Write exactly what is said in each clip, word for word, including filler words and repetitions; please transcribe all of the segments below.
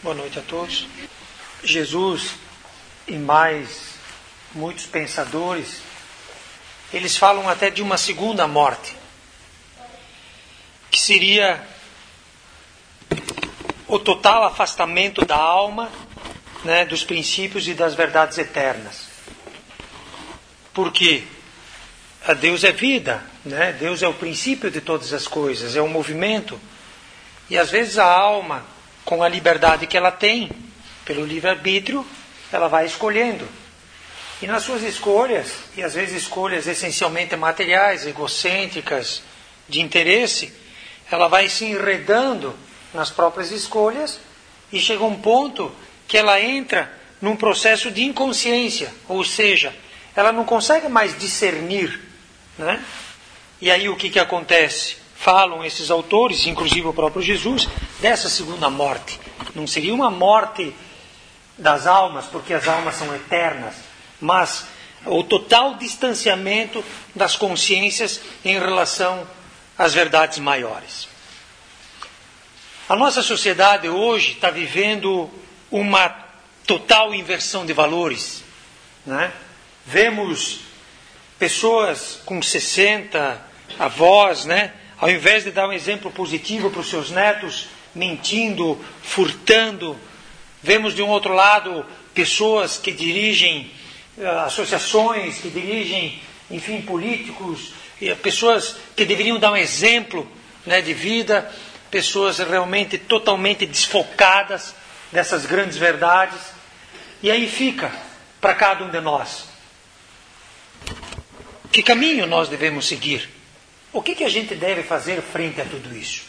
Boa noite a todos. Jesus e mais muitos pensadores, eles falam até de uma segunda morte, que seria o total afastamento da alma, né, dos princípios e das verdades eternas. Porque a Deus é vida, né? Deus é o princípio de todas as coisas, é o movimento. E às vezes a alma, com a liberdade que ela tem, pelo livre-arbítrio, ela vai escolhendo. E nas suas escolhas, e às vezes escolhas essencialmente materiais, egocêntricas, de interesse, ela vai se enredando nas próprias escolhas e chega um ponto que ela entra num processo de inconsciência, ou seja, ela não consegue mais discernir, né? E aí o que, que acontece? Falam esses autores, inclusive o próprio Jesus, dessa segunda morte. Não seria uma morte das almas, porque as almas são eternas, mas o total distanciamento das consciências em relação às verdades maiores. A nossa sociedade hoje está vivendo uma total inversão de valores, né? Vemos pessoas com sessenta, avós, né? Ao invés de dar um exemplo positivo para os seus netos, mentindo, furtando. Vemos de um outro lado pessoas que dirigem uh, associações, que dirigem, enfim, políticos, e pessoas que deveriam dar um exemplo, né, de vida, pessoas realmente totalmente desfocadas dessas grandes verdades. E aí fica para cada um de nós: que caminho nós devemos seguir? O que, que a gente deve fazer frente a tudo isso?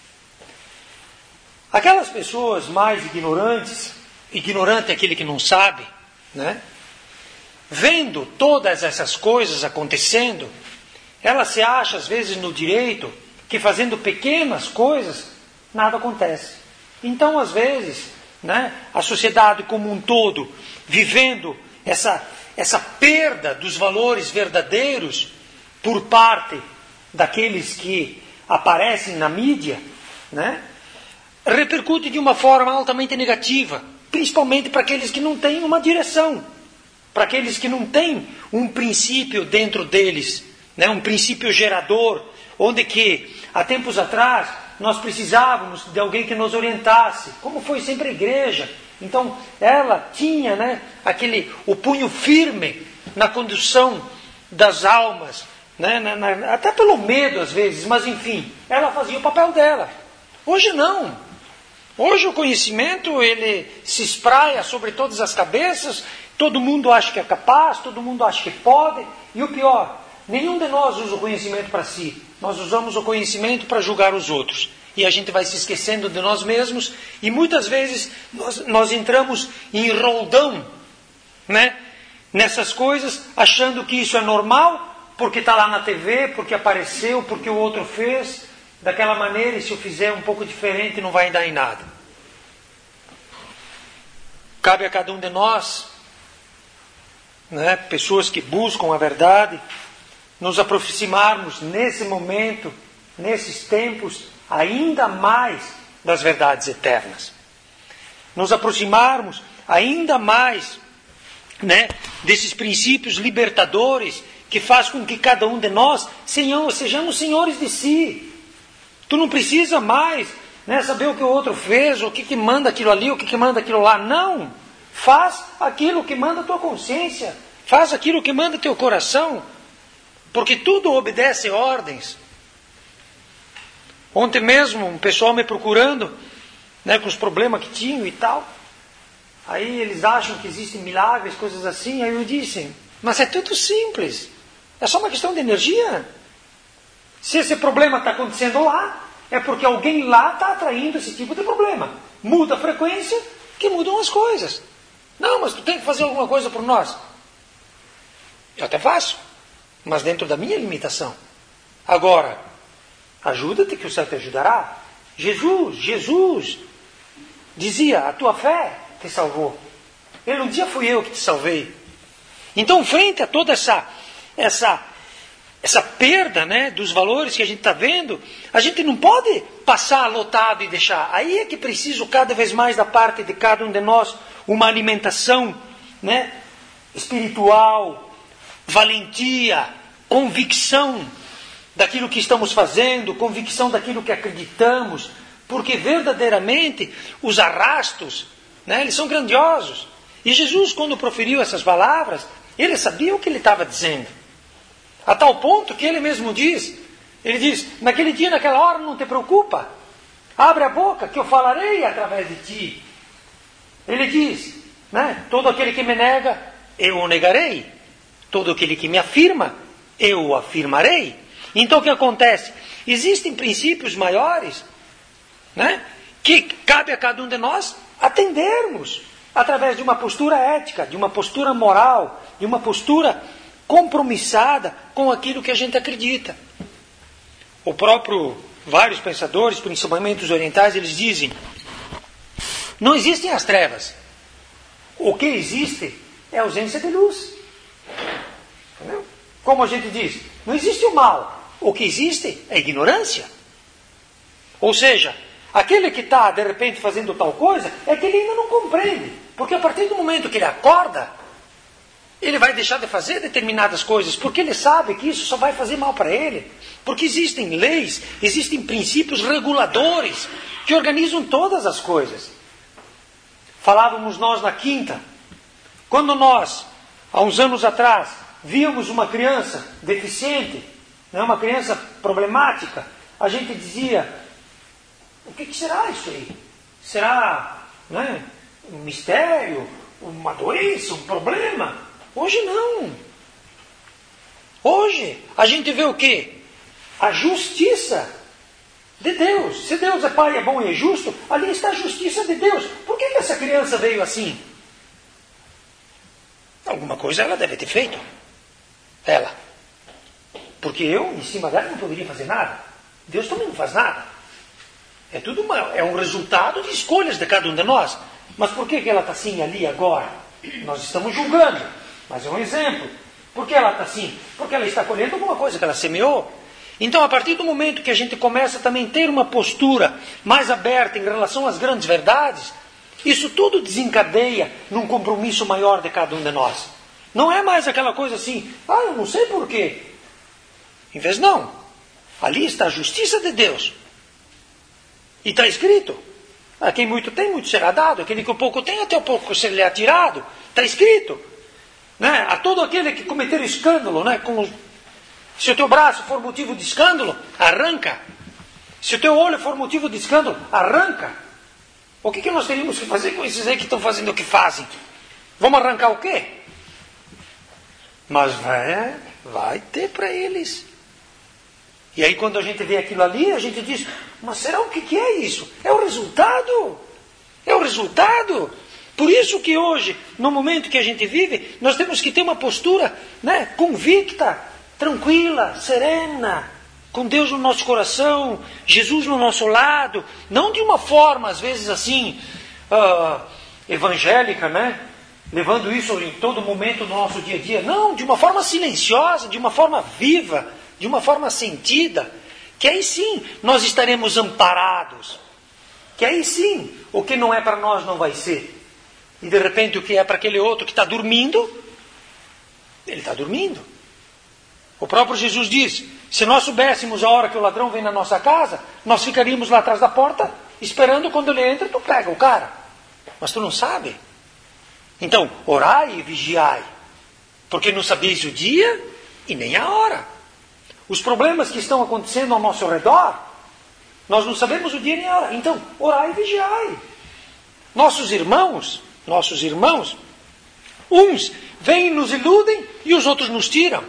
Aquelas pessoas mais ignorantes, ignorante é aquele que não sabe, né? Vendo todas essas coisas acontecendo, ela se acha às vezes no direito que fazendo pequenas coisas, nada acontece. Então, às vezes, né, a sociedade como um todo, vivendo essa, essa perda dos valores verdadeiros por parte daqueles que aparecem na mídia, né, repercute de uma forma altamente negativa, principalmente para aqueles que não têm uma direção, para aqueles que não têm um princípio dentro deles, né, um princípio gerador, onde que, há tempos atrás, nós precisávamos de alguém que nos orientasse, como foi sempre a igreja. Então, ela tinha, né, aquele, o punho firme na condução das almas, né, na, na, até pelo medo às vezes, mas enfim, ela fazia o papel dela. Hoje não. Hoje o conhecimento, ele se espraia sobre todas as cabeças, todo mundo acha que é capaz, todo mundo acha que pode, e o pior, nenhum de nós usa o conhecimento para si, nós usamos o conhecimento para julgar os outros. E a gente vai se esquecendo de nós mesmos, e muitas vezes nós, nós entramos em roldão, né, nessas coisas, achando que isso é normal, porque está lá na T V, porque apareceu, porque o outro fez daquela maneira, e se eu fizer um pouco diferente não vai dar em nada. Cabe a cada um de nós, né, pessoas que buscam a verdade, nos aproximarmos nesse momento, nesses tempos, ainda mais das verdades eternas. Nos aproximarmos ainda mais, né, desses princípios libertadores que faz com que cada um de nós sejamos senhores de si. Tu não precisa mais, né, saber o que o outro fez, o que, que manda aquilo ali, o que, que manda aquilo lá. Não! Faz aquilo que manda a tua consciência. Faz aquilo que manda teu coração. Porque tudo obedece ordens. Ontem mesmo, um pessoal me procurando, né, com os problemas que tinham e tal. Aí eles acham que existem milagres, coisas assim. Aí eu disse, mas é tudo simples. É só uma questão de energia. Se esse problema está acontecendo lá, é porque alguém lá está atraindo esse tipo de problema. Muda a frequência, que mudam as coisas. Não, mas tu tem que fazer alguma coisa por nós. Eu até faço, mas dentro da minha limitação. Agora, ajuda-te que o céu te ajudará. Jesus, Jesus dizia, a tua fé te salvou. Ele não dizia, fui eu que te salvei. Então, frente a toda essa, essa, essa perda, né, dos valores que a gente está vendo, a gente não pode passar lotado e deixar. Aí é que preciso cada vez mais da parte de cada um de nós uma alimentação, né, espiritual, valentia, convicção daquilo que estamos fazendo, convicção daquilo que acreditamos, porque verdadeiramente os arrastos, né, eles são grandiosos. E Jesus, quando proferiu essas palavras, ele sabia o que ele estava dizendo. A tal ponto que ele mesmo diz, ele diz, naquele dia, naquela hora, não te preocupa. Abre a boca que eu falarei através de ti. Ele diz, né, todo aquele que me nega, eu o negarei. Todo aquele que me afirma, eu o afirmarei. Então o que acontece? Existem princípios maiores, né, que cabe a cada um de nós atendermos através de uma postura ética, de uma postura moral, de uma postura compromissada com aquilo que a gente acredita. O próprio, vários pensadores, principalmente os orientais, eles dizem, não existem as trevas. O que existe é a ausência de luz. Entendeu? Como a gente diz, não existe o mal. O que existe é a ignorância. Ou seja, aquele que está, de repente, fazendo tal coisa, é que ele ainda não compreende. Porque a partir do momento que ele acorda, ele vai deixar de fazer determinadas coisas, porque ele sabe que isso só vai fazer mal para ele. Porque existem leis, existem princípios reguladores que organizam todas as coisas. Falávamos nós na quinta, quando nós, há uns anos atrás, víamos uma criança deficiente, né, uma criança problemática, a gente dizia, o que, que será isso aí? Será, né, um mistério, uma doença, um problema? Hoje não. Hoje a gente vê o quê? A justiça de Deus. Se Deus é Pai, é bom e é justo, ali está a justiça de Deus. Por que, que essa criança veio assim? Alguma coisa ela deve ter feito. Ela. Porque eu, em cima dela, não poderia fazer nada. Deus também não faz nada. É tudo uma, é um resultado de escolhas de cada um de nós. Mas por que, que ela está assim ali agora? Nós estamos julgando. Mas é um exemplo. Por que ela está assim? Porque ela está colhendo alguma coisa que ela semeou. Então, a partir do momento que a gente começa também a ter uma postura mais aberta em relação às grandes verdades, isso tudo desencadeia num compromisso maior de cada um de nós. Não é mais aquela coisa assim, ah, eu não sei porquê. Em vez não. Ali está a justiça de Deus. E está escrito, a quem muito tem, muito será dado. Aquele que o pouco tem, até o pouco será tirado. Está escrito. Né? A todo aquele que cometer escândalo, né? Com, se o teu braço for motivo de escândalo, arranca. Se o teu olho for motivo de escândalo, arranca. O que, que nós teríamos que fazer com esses aí que estão fazendo o que fazem? Vamos arrancar o quê? Mas vai, vai ter para eles. E aí quando a gente vê aquilo ali, a gente diz, mas será o que, que é isso? É o resultado. É o resultado. Por isso que hoje, no momento que a gente vive, nós temos que ter uma postura, né, convicta, tranquila, serena, com Deus no nosso coração, Jesus no nosso lado, não de uma forma, às vezes assim, uh, evangélica, né? Levando isso em todo momento no nosso dia a dia. Não, de uma forma silenciosa, de uma forma viva, de uma forma sentida, que aí sim nós estaremos amparados. Que aí sim, o que não é para nós não vai ser. E de repente o que é para aquele outro que está dormindo, ele está dormindo. O próprio Jesus diz, se nós soubéssemos a hora que o ladrão vem na nossa casa, nós ficaríamos lá atrás da porta, esperando quando ele entra, tu pega o cara. Mas tu não sabe. Então, orai e vigiai, porque não sabeis o dia e nem a hora. Os problemas que estão acontecendo ao nosso redor, nós não sabemos o dia nem a hora. Então, orai e vigiai. Nossos irmãos, nossos irmãos, uns vêm e nos iludem e os outros nos tiram.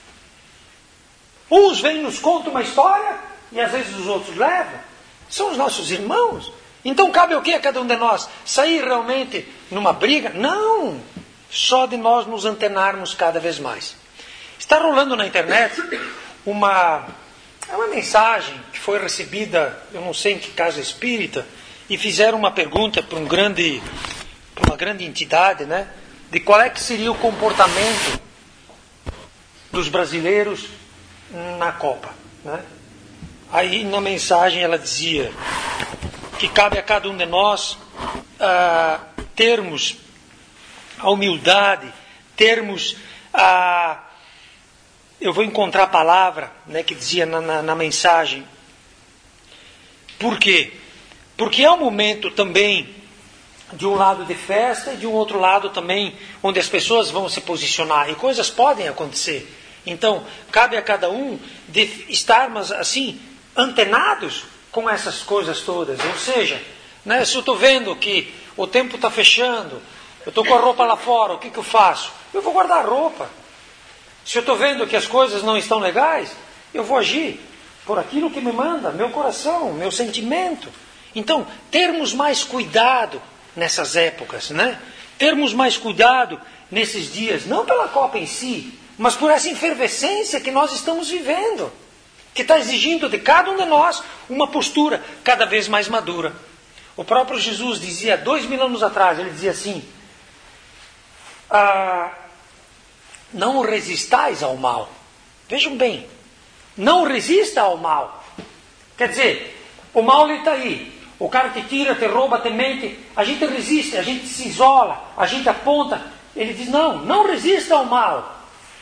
Uns vêm e nos contam uma história e às vezes os outros levam. São os nossos irmãos. Então cabe o que a cada um de nós? Sair realmente numa briga? Não! Só de nós nos antenarmos cada vez mais. Está rolando na internet uma, uma mensagem que foi recebida, eu não sei em que casa espírita, e fizeram uma pergunta para um grande, para uma grande entidade, né? De qual é que seria o comportamento dos brasileiros na Copa, né? aí na mensagem ela dizia que cabe a cada um de nós ah, termos a humildade, termos a... Eu vou encontrar a palavra, né, que dizia na, na, na mensagem. Por quê? Porque é um momento também de um lado de festa e de um outro lado também onde as pessoas vão se posicionar e coisas podem acontecer. Então, cabe a cada um de estarmos assim, antenados com essas coisas todas. Ou seja, né, se eu estou vendo que o tempo está fechando, eu estou com a roupa lá fora, o que, que eu faço? Eu vou guardar a roupa. Se eu estou vendo que as coisas não estão legais, eu vou agir por aquilo que me manda, meu coração, meu sentimento. Então, termos mais cuidado nessas épocas, né? Termos mais cuidado nesses dias, não pela Copa em si, mas por essa efervescência que nós estamos vivendo, que está exigindo de cada um de nós uma postura cada vez mais madura. O próprio Jesus dizia, dois mil anos atrás, ele dizia assim, ah, não resistais ao mal. Vejam bem, não resista ao mal. Quer dizer, o mal está aí. O cara te tira, te rouba, te mente. A gente resiste, a gente se isola, a gente aponta. Ele diz, não, não resista ao mal.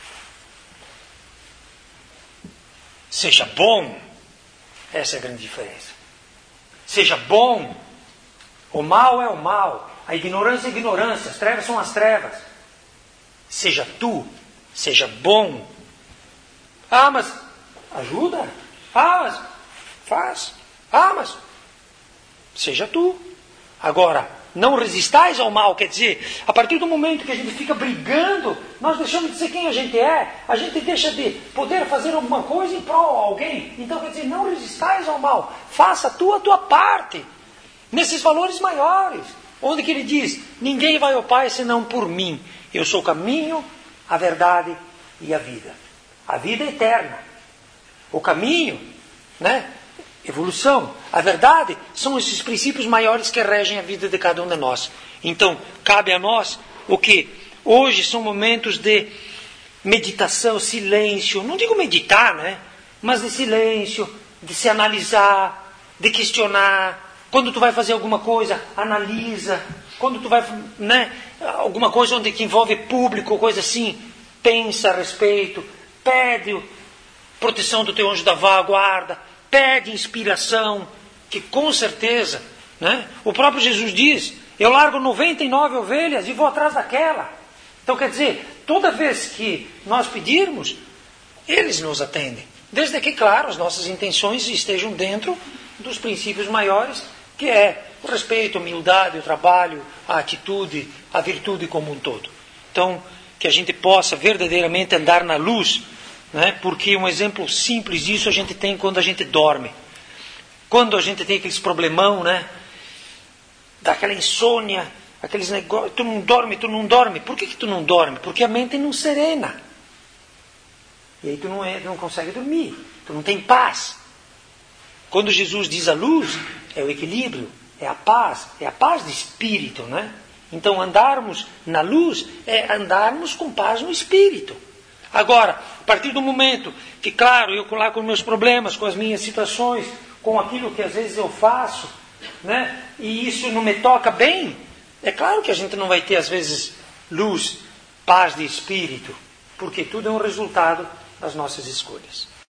Seja bom. Essa é a grande diferença. Seja bom. O mal é o mal. A ignorância é a ignorância. As trevas são as trevas. Seja tu. Seja bom. Ah, mas ajuda. Ah, mas faz. Ah, mas seja tu. Agora, não resistais ao mal. Quer dizer, a partir do momento que a gente fica brigando, nós deixamos de ser quem a gente é. A gente deixa de poder fazer alguma coisa em prol de alguém. Então, quer dizer, não resistais ao mal. Faça tu a tua parte. Nesses valores maiores. Onde que ele diz, ninguém vai ao Pai senão por mim. Eu sou o caminho, a verdade e a vida. A vida é eterna. O caminho, né? Evolução. A verdade são esses princípios maiores que regem a vida de cada um de nós. Então, cabe a nós o que? Hoje são momentos de meditação, silêncio. Não digo meditar, né? Mas de silêncio, de se analisar, de questionar. Quando tu vai fazer alguma coisa, analisa. Quando tu vai, né? Alguma coisa onde que envolve público, coisa assim, pensa a respeito, pede proteção do teu anjo da guarda, pede inspiração, que com certeza, né? O próprio Jesus diz, eu largo noventa e nove ovelhas e vou atrás daquela. Então quer dizer, toda vez que nós pedirmos, eles nos atendem. Desde que, claro, as nossas intenções estejam dentro dos princípios maiores, que é o respeito, a humildade, o trabalho, a atitude, a virtude como um todo. Então, que a gente possa verdadeiramente andar na luz, né? Porque um exemplo simples disso a gente tem quando a gente dorme. Quando a gente tem aqueles problemão, né? Daquela insônia, aqueles negócios, tu não dorme, tu não dorme. Por que que tu não dorme? Porque a mente não serena. E aí tu não, é, tu não consegue dormir, tu não tem paz. Quando Jesus diz a luz, é o equilíbrio, é a paz, é a paz de espírito, né? Então andarmos na luz é andarmos com paz no espírito. Agora, a partir do momento que, claro, eu lá com meus problemas, com as minhas situações, com aquilo que às vezes eu faço, né? E isso não me toca bem, é claro que a gente não vai ter às vezes luz, paz de espírito, porque tudo é um resultado das nossas escolhas.